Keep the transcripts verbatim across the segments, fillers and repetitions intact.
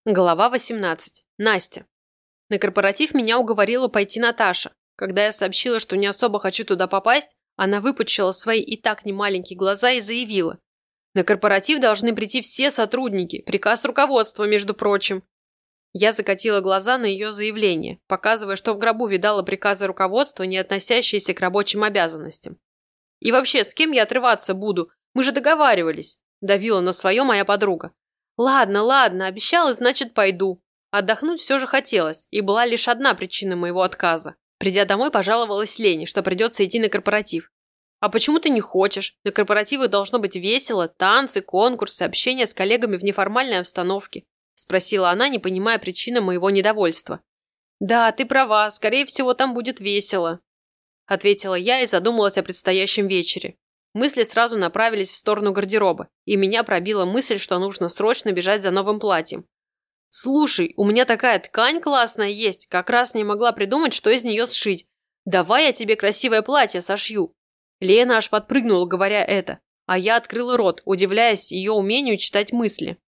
Глава восемнадцать. Настя. На корпоратив меня уговорила пойти Наташа. Когда я сообщила, что не особо хочу туда попасть, она выпучила свои и так немаленькие глаза и заявила: «На корпоратив должны прийти все сотрудники, приказ руководства, между прочим». Я закатила глаза на ее заявление, показывая, что в гробу видала приказы руководства, не относящиеся к рабочим обязанностям. «И вообще, с кем я отрываться буду? Мы же договаривались», – давила на свое моя подруга. «Ладно, ладно, обещала, значит, пойду». Отдохнуть все же хотелось, и была лишь одна причина моего отказа. Придя домой, пожаловалась Лене, что придется идти на корпоратив. «А почему ты не хочешь? На корпоративах должно быть весело, танцы, конкурсы, общение с коллегами в неформальной обстановке», спросила она, не понимая причины моего недовольства. «Да, ты права, скорее всего, там будет весело», ответила я и задумалась о предстоящем вечере. Мысли сразу направились в сторону гардероба, и меня пробила мысль, что нужно срочно бежать за новым платьем. «Слушай, у меня такая ткань классная есть, как раз не могла придумать, что из нее сшить. Давай я тебе красивое платье сошью». Лена аж подпрыгнула, говоря это, а я открыла рот, удивляясь ее умению читать мысли.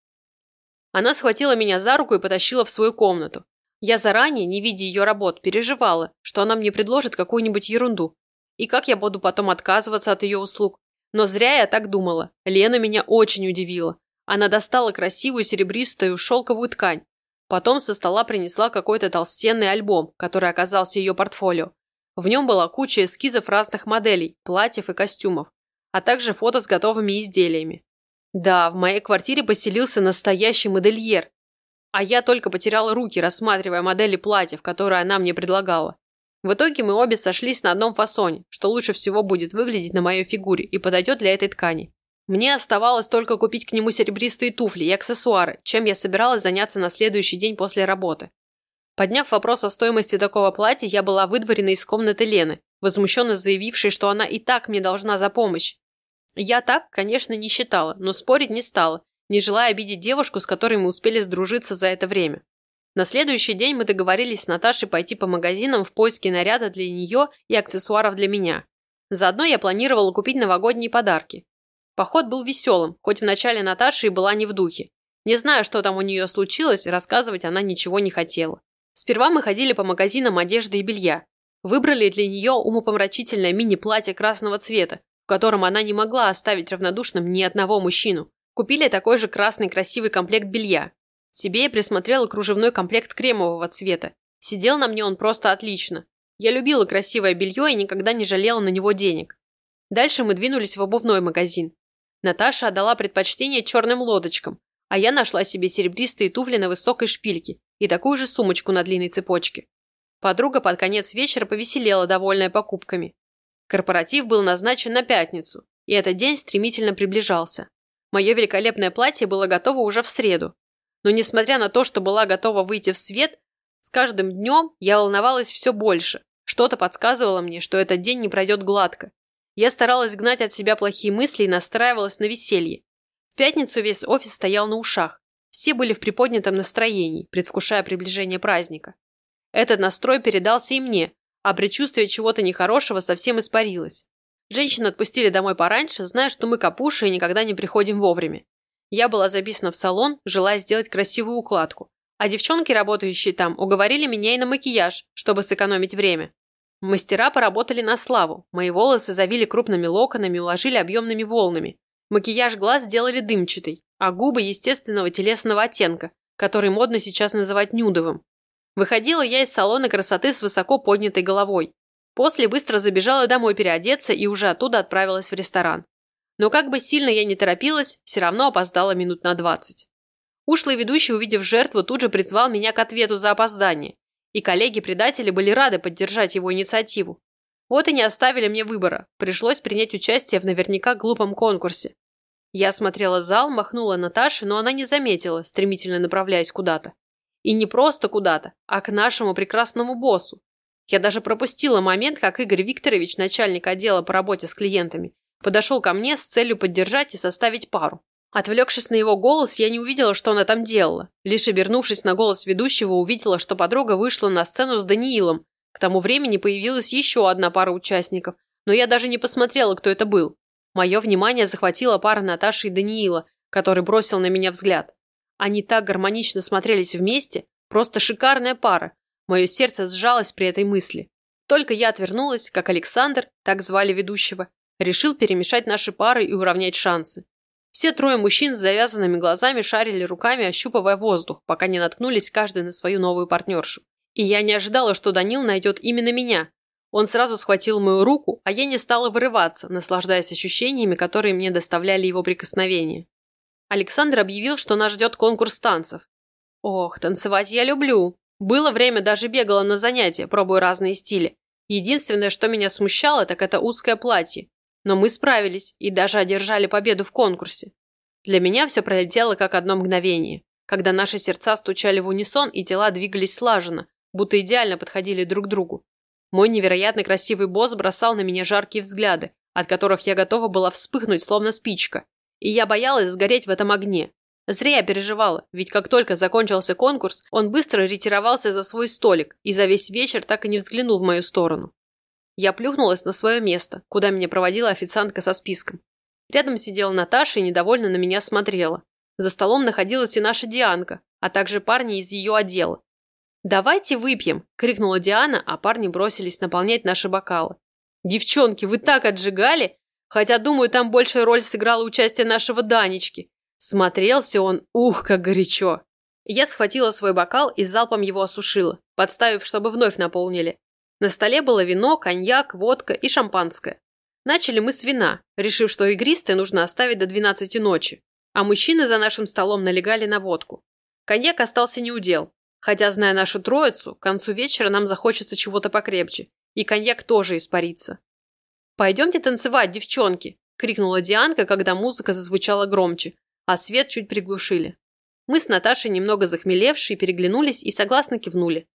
Она схватила меня за руку и потащила в свою комнату. Я заранее, не видя ее работ, переживала, что она мне предложит какую-нибудь ерунду. И как я буду потом отказываться от ее услуг? Но зря я так думала. Лена меня очень удивила. Она достала красивую серебристую шелковую ткань. Потом со стола принесла какой-то толстенный альбом, который оказался ее портфолио. В нем была куча эскизов разных моделей, платьев и костюмов, а также фото с готовыми изделиями. Да, в моей квартире поселился настоящий модельер. А я только потеряла руки, рассматривая модели платьев, которые она мне предлагала. В итоге мы обе сошлись на одном фасоне, что лучше всего будет выглядеть на моей фигуре и подойдет для этой ткани. Мне оставалось только купить к нему серебристые туфли и аксессуары, чем я собиралась заняться на следующий день после работы. Подняв вопрос о стоимости такого платья, я была выдворена из комнаты Лены, возмущенно заявившей, что она и так мне должна за помощь. Я так, конечно, не считала, но спорить не стала, не желая обидеть девушку, с которой мы успели сдружиться за это время. На следующий день мы договорились с Наташей пойти по магазинам в поиске наряда для нее и аксессуаров для меня. Заодно я планировала купить новогодние подарки. Поход был веселым, хоть вначале Наташа и была не в духе. Не знаю, что там у нее случилось, рассказывать она ничего не хотела. Сперва мы ходили по магазинам одежды и белья. Выбрали для нее умопомрачительное мини-платье красного цвета, в котором она не могла оставить равнодушным ни одного мужчину. Купили такой же красный красивый комплект белья. Себе я присмотрела кружевной комплект кремового цвета. Сидел на мне он просто отлично. Я любила красивое белье и никогда не жалела на него денег. Дальше мы двинулись в обувной магазин. Наташа отдала предпочтение черным лодочкам, а я нашла себе серебристые туфли на высокой шпильке и такую же сумочку на длинной цепочке. Подруга под конец вечера повеселела, довольная покупками. Корпоратив был назначен на пятницу, и этот день стремительно приближался. Мое великолепное платье было готово уже в среду. Но несмотря на то, что была готова выйти в свет, с каждым днем я волновалась все больше. Что-то подсказывало мне, что этот день не пройдет гладко. Я старалась гнать от себя плохие мысли и настраивалась на веселье. В пятницу весь офис стоял на ушах. Все были в приподнятом настроении, предвкушая приближение праздника. Этот настрой передался и мне, а предчувствие чего-то нехорошего совсем испарилось. Женщины отпустили домой пораньше, зная, что мы капуши и никогда не приходим вовремя. Я была записана в салон, желая сделать красивую укладку, а девчонки, работающие там, уговорили меня и на макияж, чтобы сэкономить время. Мастера поработали на славу, мои волосы завили крупными локонами и уложили объемными волнами. Макияж глаз сделали дымчатый, а губы естественного телесного оттенка, который модно сейчас называть нюдовым. Выходила я из салона красоты с высоко поднятой головой. После быстро забежала домой переодеться и уже оттуда отправилась в ресторан. Но как бы сильно я не торопилась, все равно опоздала минут на двадцать. Ушлый ведущий, увидев жертву, тут же призвал меня к ответу за опоздание. И коллеги-предатели были рады поддержать его инициативу. Вот и не оставили мне выбора, пришлось принять участие в наверняка глупом конкурсе. Я осмотрела зал, махнула Наташе, но она не заметила, стремительно направляясь куда-то. И не просто куда-то, а к нашему прекрасному боссу. Я даже пропустила момент, как Игорь Викторович, начальник отдела по работе с клиентами, подошел ко мне с целью поддержать и составить пару. Отвлекшись на его голос, я не увидела, что она там делала. Лишь обернувшись на голос ведущего, увидела, что подруга вышла на сцену с Даниилом. К тому времени появилась еще одна пара участников, но я даже не посмотрела, кто это был. Мое внимание захватила пара Наташи и Даниила, который бросил на меня взгляд. Они так гармонично смотрелись вместе, просто шикарная пара. Мое сердце сжалось при этой мысли. Только я отвернулась, как Александр, так звали ведущего, решил перемешать наши пары и уравнять шансы. Все трое мужчин с завязанными глазами шарили руками, ощупывая воздух, пока не наткнулись каждый на свою новую партнершу. И я не ожидала, что Данил найдет именно меня. Он сразу схватил мою руку, а я не стала вырываться, наслаждаясь ощущениями, которые мне доставляли его прикосновения. Александр объявил, что нас ждет конкурс танцев. Ох, танцевать я люблю. Было время, даже бегала на занятия, пробуя разные стили. Единственное, что меня смущало, так это узкое платье. Но мы справились и даже одержали победу в конкурсе. Для меня все пролетело как одно мгновение, когда наши сердца стучали в унисон и тела двигались слаженно, будто идеально подходили друг к другу. Мой невероятно красивый босс бросал на меня жаркие взгляды, от которых я готова была вспыхнуть, словно спичка. И я боялась сгореть в этом огне. Зря я переживала, ведь как только закончился конкурс, он быстро ретировался за свой столик и за весь вечер так и не взглянул в мою сторону. Я плюхнулась на свое место, куда меня проводила официантка со списком. Рядом сидела Наташа и недовольно на меня смотрела. За столом находилась и наша Дианка, а также парни из ее отдела. «Давайте выпьем!» – крикнула Диана, а парни бросились наполнять наши бокалы. «Девчонки, вы так отжигали! Хотя, думаю, там большая роль сыграло участие нашего Данечки. Смотрелся он, ух, как горячо!» Я схватила свой бокал и залпом его осушила, подставив, чтобы вновь наполнили. На столе было вино, коньяк, водка и шампанское. Начали мы с вина, решив, что игристое нужно оставить до двенадцати ночи, а мужчины за нашим столом налегали на водку. Коньяк остался неудел, хотя, зная нашу троицу, к концу вечера нам захочется чего-то покрепче, и коньяк тоже испарится. «Пойдемте танцевать, девчонки!» – крикнула Дианка, когда музыка зазвучала громче, а свет чуть приглушили. Мы с Наташей, немного захмелевшие, переглянулись и согласно кивнули.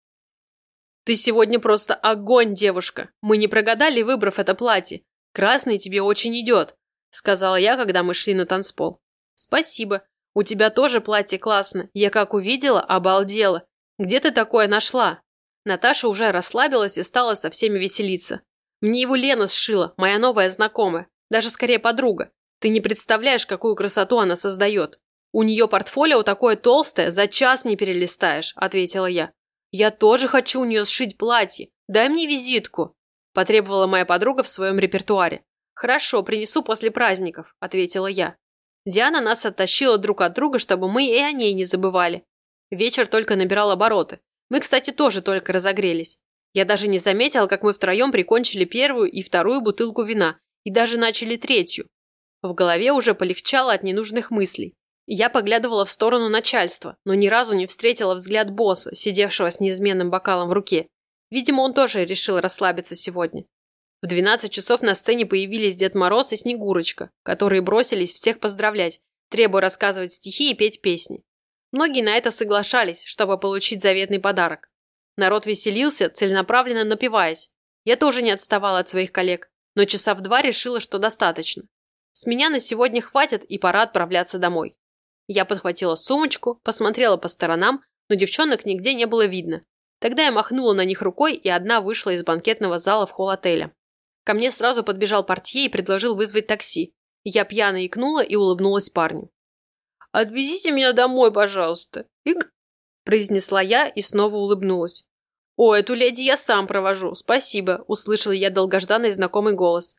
«Ты сегодня просто огонь, девушка! Мы не прогадали, выбрав это платье. Красный тебе очень идет», — сказала я, когда мы шли на танцпол. «Спасибо. У тебя тоже платье классно. Я как увидела, обалдела. Где ты такое нашла?» Наташа уже расслабилась и стала со всеми веселиться. «Мне его Лена сшила, моя новая знакомая. Даже скорее подруга. Ты не представляешь, какую красоту она создает. У нее портфолио такое толстое, за час не перелистаешь», — ответила я. «Я тоже хочу у нее сшить платье. Дай мне визитку», – потребовала моя подруга в своем репертуаре. «Хорошо, принесу после праздников», – ответила я. Диана нас оттащила друг от друга, чтобы мы и о ней не забывали. Вечер только набирал обороты. Мы, кстати, тоже только разогрелись. Я даже не заметила, как мы втроем прикончили первую и вторую бутылку вина, и даже начали третью. В голове уже полегчало от ненужных мыслей. Я поглядывала в сторону начальства, но ни разу не встретила взгляд босса, сидевшего с неизменным бокалом в руке. Видимо, он тоже решил расслабиться сегодня. В двенадцать часов на сцене появились Дед Мороз и Снегурочка, которые бросились всех поздравлять, требуя рассказывать стихи и петь песни. Многие на это соглашались, чтобы получить заветный подарок. Народ веселился, целенаправленно напиваясь. Я тоже не отставала от своих коллег, но часа в два решила, что достаточно. С меня на сегодня хватит и пора отправляться домой. Я подхватила сумочку, посмотрела по сторонам, но девчонок нигде не было видно. Тогда я махнула на них рукой, и одна вышла из банкетного зала в холл отеля. Ко мне сразу подбежал портье и предложил вызвать такси. Я пьяно икнула и улыбнулась парню. «Отвезите меня домой, пожалуйста!» «Ик!» – произнесла я и снова улыбнулась. «О, эту леди я сам провожу, спасибо!» – услышала я долгожданный знакомый голос.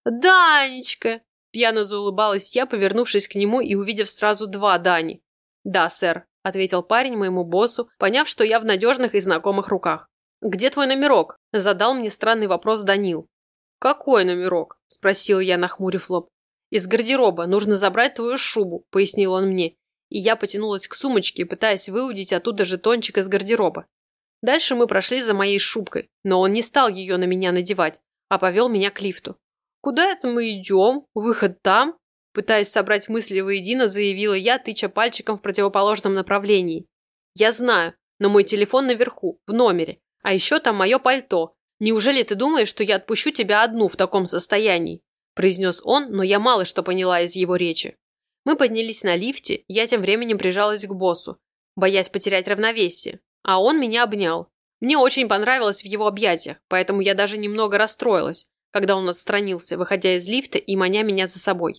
«Данечка!» – пьяно заулыбалась я, повернувшись к нему и увидев сразу два Дани. «Да, сэр», – ответил парень моему боссу, поняв, что я в надежных и знакомых руках. «Где твой номерок?» – задал мне странный вопрос Данил. «Какой номерок?» – спросил я, нахмурив лоб. «Из гардероба. Нужно забрать твою шубу», – пояснил он мне. И я потянулась к сумочке, пытаясь выудить оттуда жетончик из гардероба. Дальше мы прошли за моей шубкой, но он не стал ее на меня надевать, а повел меня к лифту. «Куда это мы идем? Выход там?» Пытаясь собрать мысли воедино, заявила я, тыча пальчиком в противоположном направлении. «Я знаю, но мой телефон наверху, в номере, а еще там мое пальто. Неужели ты думаешь, что я отпущу тебя одну в таком состоянии?» произнес он, но я мало что поняла из его речи. Мы поднялись на лифте, я тем временем прижалась к боссу, боясь потерять равновесие, а он меня обнял. Мне очень понравилось в его объятиях, поэтому я даже немного расстроилась, когда он отстранился, выходя из лифта и маня меня за собой.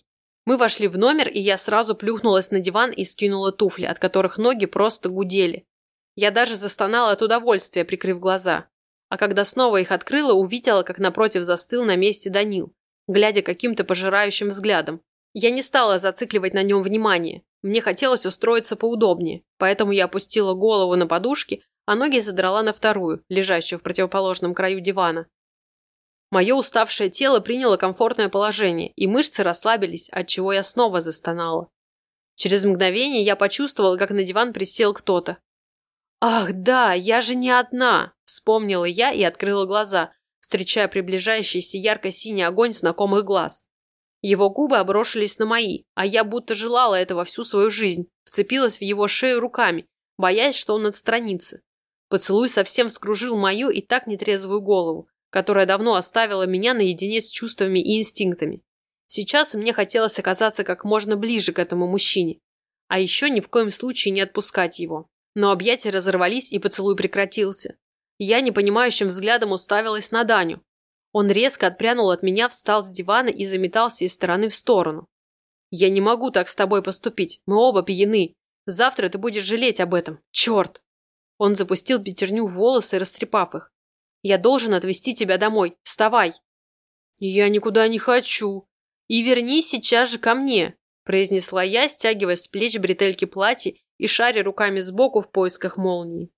Мы вошли в номер, и я сразу плюхнулась на диван и скинула туфли, от которых ноги просто гудели. Я даже застонала от удовольствия, прикрыв глаза. А когда снова их открыла, увидела, как напротив застыл на месте Данил, глядя каким-то пожирающим взглядом. Я не стала зацикливать на нем внимание. Мне хотелось устроиться поудобнее, поэтому я опустила голову на подушки, а ноги задрала на вторую, лежащую в противоположном краю дивана. Мое уставшее тело приняло комфортное положение, и мышцы расслабились, отчего я снова застонала. Через мгновение я почувствовала, как на диван присел кто-то. «Ах, да, я же не одна!» – вспомнила я и открыла глаза, встречая приближающийся ярко-синий огонь знакомых глаз. Его губы оброшились на мои, а я будто желала этого всю свою жизнь, вцепилась в его шею руками, боясь, что он отстранится. Поцелуй совсем вскружил мою и так нетрезвую голову, которая давно оставила меня наедине с чувствами и инстинктами. Сейчас мне хотелось оказаться как можно ближе к этому мужчине, а еще ни в коем случае не отпускать его. Но объятия разорвались, и поцелуй прекратился. Я непонимающим взглядом уставилась на Даню. Он резко отпрянул от меня, встал с дивана и заметался из стороны в сторону. «Я не могу так с тобой поступить, мы оба пьяны. Завтра ты будешь жалеть об этом. Черт!» Он запустил пятерню в волосы, растрепав их. «Я должен отвезти тебя домой. Вставай!» «Я никуда не хочу. И вернись сейчас же ко мне», произнесла я, стягивая с плеч бретельки платья и шаря руками сбоку в поисках молнии.